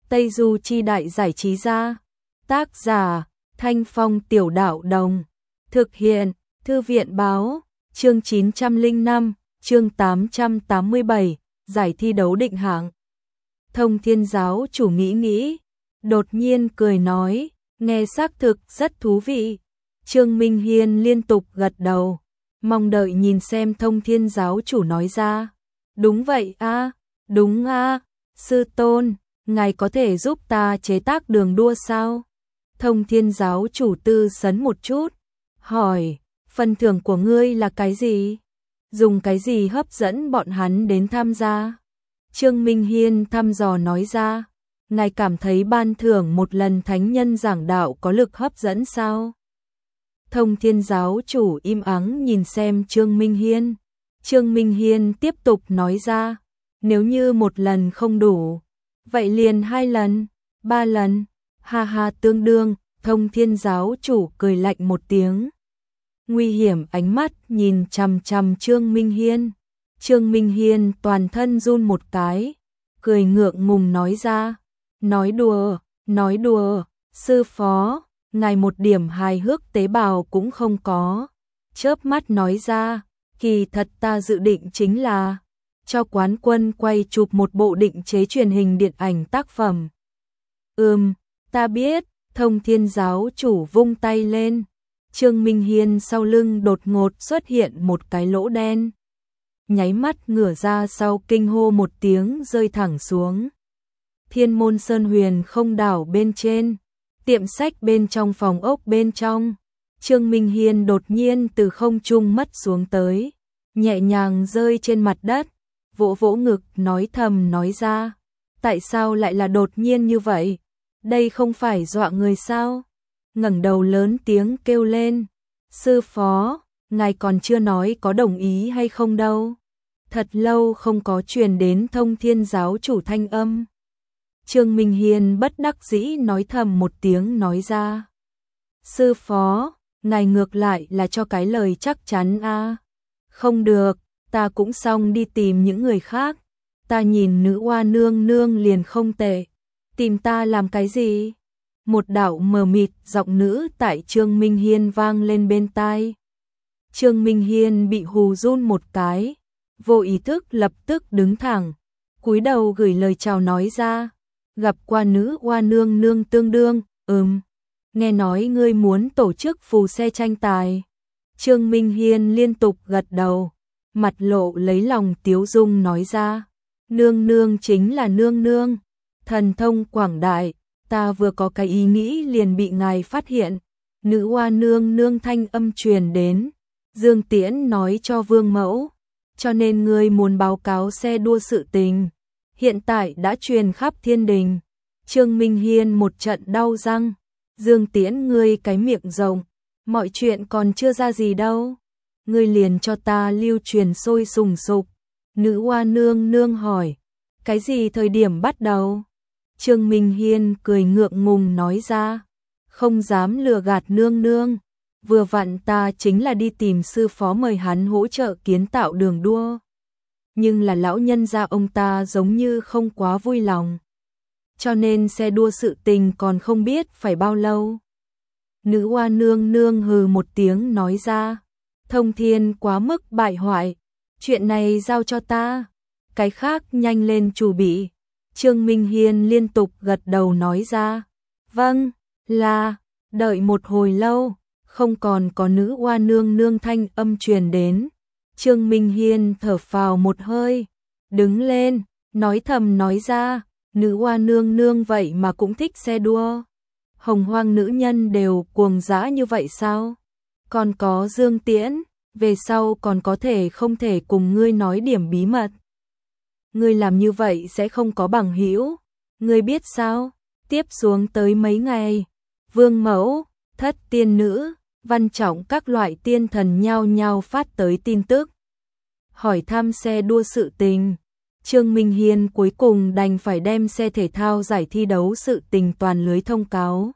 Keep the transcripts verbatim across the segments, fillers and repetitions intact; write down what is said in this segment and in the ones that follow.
Tây Du Chi Đại Giải Trí Gia. Tác giả Thanh Phong Tiểu Đạo Đồng. Thực hiện Thư viện Báo. Chương chín trăm lẻ năm, chương tám trăm tám mươi bảy, giải thi đấu định hạng. Thông Thiên giáo chủ nghĩ nghĩ, đột nhiên cười nói, nghe xác thực rất thú vị. Trương Minh Hiên liên tục gật đầu, mong đợi nhìn xem Thông Thiên giáo chủ nói ra. Đúng vậy a, đúng a, sư tôn, ngài có thể giúp ta chế tác đường đua sao? Thông Thiên giáo chủ tư sấn một chút, hỏi, phần thưởng của ngươi là cái gì? Dùng cái gì hấp dẫn bọn hắn đến tham gia? Trương Minh Hiên thăm dò nói ra, ngài cảm thấy ban thưởng một lần thánh nhân giảng đạo có lực hấp dẫn sao? Thông Thiên giáo chủ im ắng nhìn xem Trương Minh Hiên. Trương Minh Hiên tiếp tục nói ra, nếu như một lần không đủ, vậy liền hai lần, ba lần, ha ha tương đương. Thông Thiên giáo chủ cười lạnh một tiếng, nguy hiểm ánh mắt nhìn chằm chằm Trương Minh Hiên. Trương Minh Hiên toàn thân run một cái, cười ngượng ngùng nói ra, nói đùa, nói đùa, sư phó, ngài một điểm hài hước tế bào cũng không có. Chớp mắt nói ra, kỳ thật ta dự định chính là cho quán quân quay chụp một bộ định chế truyền hình điện ảnh tác phẩm. Ừm, ta biết. Thông Thiên giáo chủ vung tay lên, Trương Minh Hiên sau lưng đột ngột xuất hiện một cái lỗ đen. Nháy mắt ngửa ra sau kinh hô một tiếng rơi thẳng xuống. Thiên Môn Sơn Huyền không đảo bên trên, tiệm sách bên trong phòng ốc bên trong, Trương Minh Hiên đột nhiên từ không trung mất xuống tới, nhẹ nhàng rơi trên mặt đất, vỗ vỗ ngực nói thầm nói ra, tại sao lại là đột nhiên như vậy? Đây không phải dọa người sao? Ngẩng đầu lớn tiếng kêu lên, sư phó, ngài còn chưa nói có đồng ý hay không đâu. Thật lâu không có truyền đến Thông Thiên giáo chủ thanh âm. Trương Minh Hiên bất đắc dĩ nói thầm một tiếng nói ra, sư phó, ngài ngược lại là cho cái lời chắc chắn a. Không được, ta cũng xong đi tìm những người khác, ta nhìn nữ oa nương nương liền không tệ. Tìm ta làm cái gì? Một đạo mờ mịt giọng nữ tại Trương Minh Hiên vang lên bên tai. Trương Minh Hiên bị hù run một cái, vô ý thức lập tức đứng thẳng, cúi đầu gửi lời chào nói ra, gặp qua nữ oa nương nương tương đương, ừm, nghe nói ngươi muốn tổ chức phù xe tranh tài. Trương Minh Hiên liên tục gật đầu, mặt lộ lấy lòng tiếu dung nói ra, nương nương chính là nương nương. Thần thông quảng đại, ta vừa có cái ý nghĩ liền bị ngài phát hiện. Nữ oa nương nương thanh âm truyền đến, Dương Tiễn nói cho Vương Mẫu, cho nên ngươi muốn báo cáo xe đua sự tình, hiện tại đã truyền khắp thiên đình. Trương Minh Hiên một trận đau răng, Dương Tiễn ngươi cái miệng rộng, mọi chuyện còn chưa ra gì đâu, ngươi liền cho ta lưu truyền sôi sùng sục. Nữ oa nương nương hỏi, cái gì thời điểm bắt đầu? Trương Minh Hiên cười ngượng ngùng nói ra, không dám lừa gạt nương nương, vừa vặn ta chính là đi tìm sư phó mời hắn hỗ trợ kiến tạo đường đua. Nhưng là lão nhân gia ông ta giống như không quá vui lòng, cho nên xe đua sự tình còn không biết phải bao lâu. Nữ oa nương nương hừ một tiếng nói ra, Thông Thiên quá mức bại hoại, chuyện này giao cho ta, cái khác nhanh lên chuẩn bị. Trương Minh Hiên liên tục gật đầu nói ra, vâng, là, đợi một hồi lâu, không còn có nữ oa nương nương thanh âm truyền đến. Trương Minh Hiên thở phào một hơi, đứng lên, nói thầm nói ra, nữ oa nương nương vậy mà cũng thích xe đua. Hồng hoang nữ nhân đều cuồng dã như vậy sao? Còn có Dương Tiễn, về sau còn có thể không thể cùng ngươi nói điểm bí mật. Ngươi làm như vậy sẽ không có bằng hữu, ngươi biết sao? Tiếp xuống tới mấy ngày, Vương Mẫu, Thất Tiên Nữ, Văn Trọng các loại tiên thần nhao nhao phát tới tin tức, hỏi thăm xe đua sự tình. Trương Minh Hiên cuối cùng đành phải đem xe thể thao giải thi đấu sự tình toàn lưới thông cáo.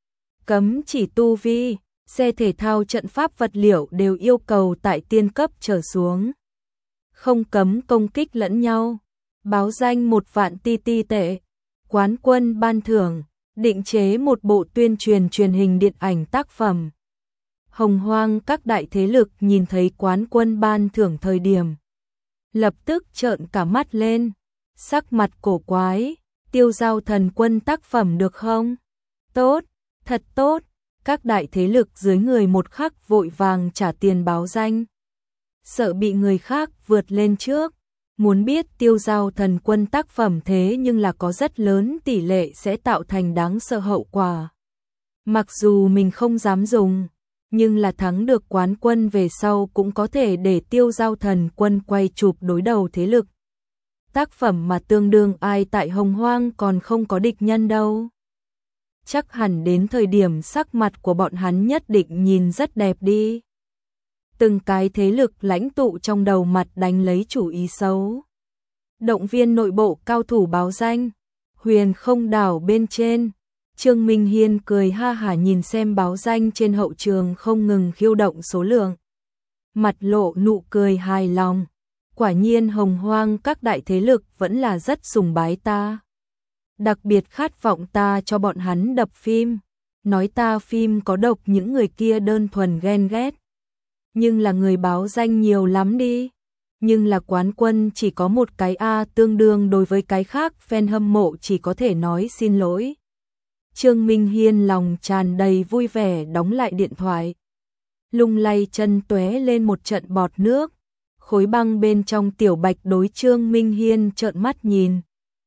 Cấm chỉ tu vi, xe thể thao trận pháp vật liệu đều yêu cầu tại tiên cấp trở xuống. Không cấm công kích lẫn nhau. Báo danh một vạn ti ti tệ. Quán quân ban thưởng, định chế một bộ tuyên truyền truyền hình điện ảnh tác phẩm. Hồng hoang các đại thế lực nhìn thấy quán quân ban thưởng thời điểm. Lập tức trợn cả mắt lên, sắc mặt cổ quái, Tiêu Giao Thần Quân tác phẩm được không? Tốt, thật tốt, các đại thế lực dưới người một khắc vội vàng trả tiền báo danh. Sợ bị người khác vượt lên trước, muốn biết Tiêu Giao Thần Quân tác phẩm thế nhưng là có rất lớn tỷ lệ sẽ tạo thành đáng sợ hậu quả. Mặc dù mình không dám dùng, nhưng là thắng được quán quân về sau cũng có thể để Tiêu Giao Thần Quân quay chụp đối đầu thế lực. Tác phẩm mà tương đương ai tại Hồng Hoang còn không có địch nhân đâu. Chắc hẳn đến thời điểm sắc mặt của bọn hắn nhất định nhìn rất đẹp đi. Từng cái thế lực lãnh tụ trong đầu mặt đánh lấy chủ ý xấu. Động viên nội bộ cao thủ báo danh, Huyền Không đảo bên trên. Trương Minh Hiên cười ha hả nhìn xem báo danh trên hậu trường không ngừng khiêu động số lượng. Mặt lộ nụ cười hài lòng. Quả nhiên Hồng Hoang các đại thế lực vẫn là rất sùng bái ta. Đặc biệt khát vọng ta cho bọn hắn đập phim. Nói ta phim có độc những người kia đơn thuần ghen ghét. Nhưng là người báo danh nhiều lắm đi. Nhưng là quán quân chỉ có một cái A tương đương đối với cái khác fan hâm mộ chỉ có thể nói xin lỗi. Trương Minh Hiên lòng tràn đầy vui vẻ đóng lại điện thoại. Lung lay chân tóe lên một trận bọt nước. Khối băng bên trong Tiểu Bạch đối Trương Minh Hiên trợn mắt nhìn.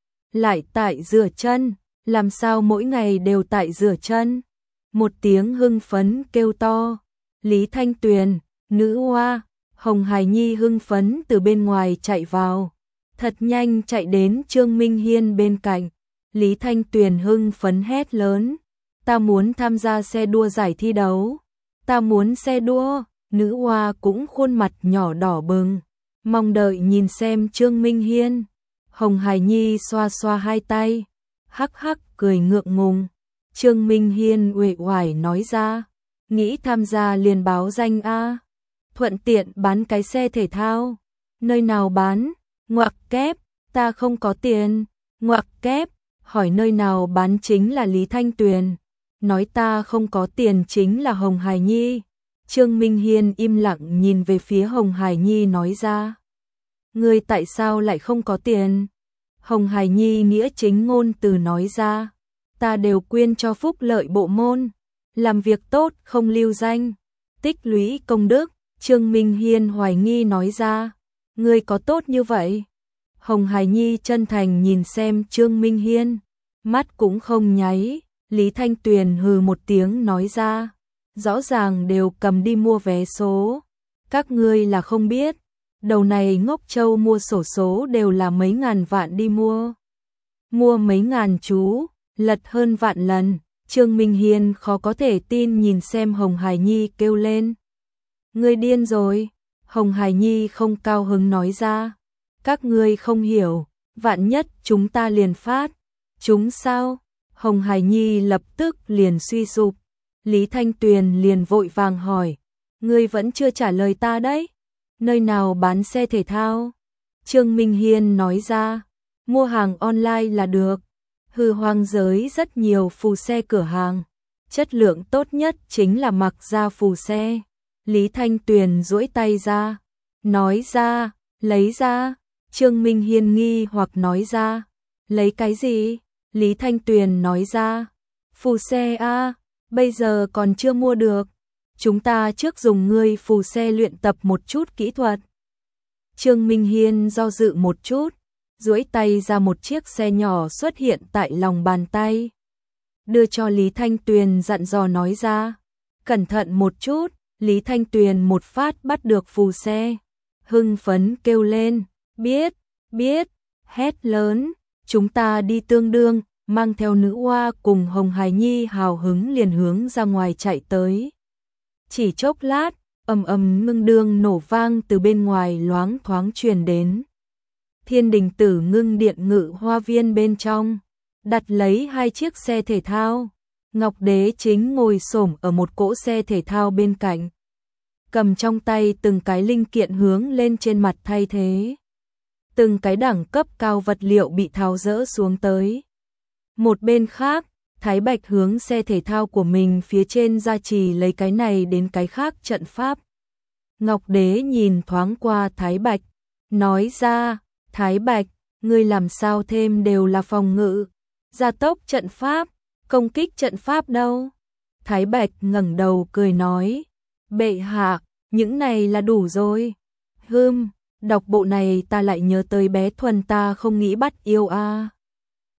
Lại tại rửa chân, làm sao mỗi ngày đều tại rửa chân? Một tiếng hưng phấn kêu to. Lý Thanh Tuyền, nữ hoa, Hồng Hải Nhi hưng phấn từ bên ngoài chạy vào. Thật nhanh chạy đến Trương Minh Hiên bên cạnh. Lý Thanh Tuyền hưng phấn hét lớn. Ta muốn tham gia xe đua giải thi đấu. Ta muốn xe đua. Nữ hoa cũng khuôn mặt nhỏ đỏ bừng. Mong đợi nhìn xem Trương Minh Hiên. Hồng Hải Nhi xoa xoa hai tay. Hắc hắc cười ngượng ngùng. Trương Minh Hiên uể oải nói ra. Nghĩ tham gia liền báo danh A. Thuận tiện bán cái xe thể thao. Nơi nào bán? Ngoặc kép. Ta không có tiền. Ngoặc kép. Hỏi nơi nào bán chính là Lý Thanh Tuyền. Nói ta không có tiền chính là Hồng Hải Nhi. Trương Minh Hiên im lặng nhìn về phía Hồng Hải Nhi nói ra. Ngươi tại sao lại không có tiền? Hồng Hải Nhi nghĩa chính ngôn từ nói ra. Ta đều quyên cho phúc lợi bộ môn. Làm việc tốt không lưu danh. Tích lũy công đức. Trương Minh Hiên hoài nghi nói ra. Ngươi có tốt như vậy? Hồng Hải Nhi chân thành nhìn xem Trương Minh Hiên. Mắt cũng không nháy. Lý Thanh Tuyền hừ một tiếng nói ra. Rõ ràng đều cầm đi mua vé số. Các ngươi là không biết. Đầu này ngốc châu mua sổ số đều là mấy ngàn vạn đi mua. Mua mấy ngàn chú, lật hơn vạn lần. Trương Minh Hiên khó có thể tin nhìn xem Hồng Hải Nhi kêu lên. Ngươi điên rồi. Hồng Hải Nhi không cao hứng nói ra. Các ngươi không hiểu, vạn nhất chúng ta liền phát. Chúng sao? Hồng Hải Nhi lập tức liền suy sụp. Lý Thanh Tuyền liền vội vàng hỏi. Ngươi vẫn chưa trả lời ta đấy. Nơi nào bán xe thể thao? Trương Minh Hiên nói ra. Mua hàng online là được. Hư hoang giới rất nhiều phù xe cửa hàng. Chất lượng tốt nhất chính là mặc ra phù xe. Lý Thanh Tuyền duỗi tay ra. Nói ra, lấy ra. Trương Minh Hiên nghi hoặc nói ra. Lấy cái gì? Lý Thanh Tuyền nói ra. Phù xe a, bây giờ còn chưa mua được. Chúng ta trước dùng ngươi phù xe luyện tập một chút kỹ thuật. Trương Minh Hiên do dự một chút, duỗi tay ra một chiếc xe nhỏ xuất hiện tại lòng bàn tay. Đưa cho Lý Thanh Tuyền dặn dò nói ra. Cẩn thận một chút. Lý Thanh Tuyền một phát bắt được phù xe. Hưng phấn kêu lên. Biết, biết, hét lớn. Chúng ta đi tương đương, mang theo nữ hoa cùng Hồng Hải Nhi hào hứng liền hướng ra ngoài chạy tới. Chỉ chốc lát, ầm ầm ngưng đương nổ vang từ bên ngoài loáng thoáng truyền đến. Thiên Đình Tử Ngưng Điện Ngự Hoa Viên bên trong, đặt lấy hai chiếc xe thể thao. Ngọc Đế chính ngồi xổm ở một cỗ xe thể thao bên cạnh, cầm trong tay từng cái linh kiện hướng lên trên mặt thay thế. Từng cái đẳng cấp cao vật liệu bị tháo dỡ xuống tới. Một bên khác, Thái Bạch hướng xe thể thao của mình phía trên gia trì lấy cái này đến cái khác trận pháp. Ngọc Đế nhìn thoáng qua Thái Bạch, nói ra, Thái Bạch, ngươi làm sao thêm đều là phòng ngự, gia tốc trận pháp, công kích trận pháp đâu? Thái Bạch ngẩng đầu cười nói, bệ hạ, những này là đủ rồi. Hừm, đọc bộ này ta lại nhớ tới bé Thuần ta không nghĩ bắt yêu a.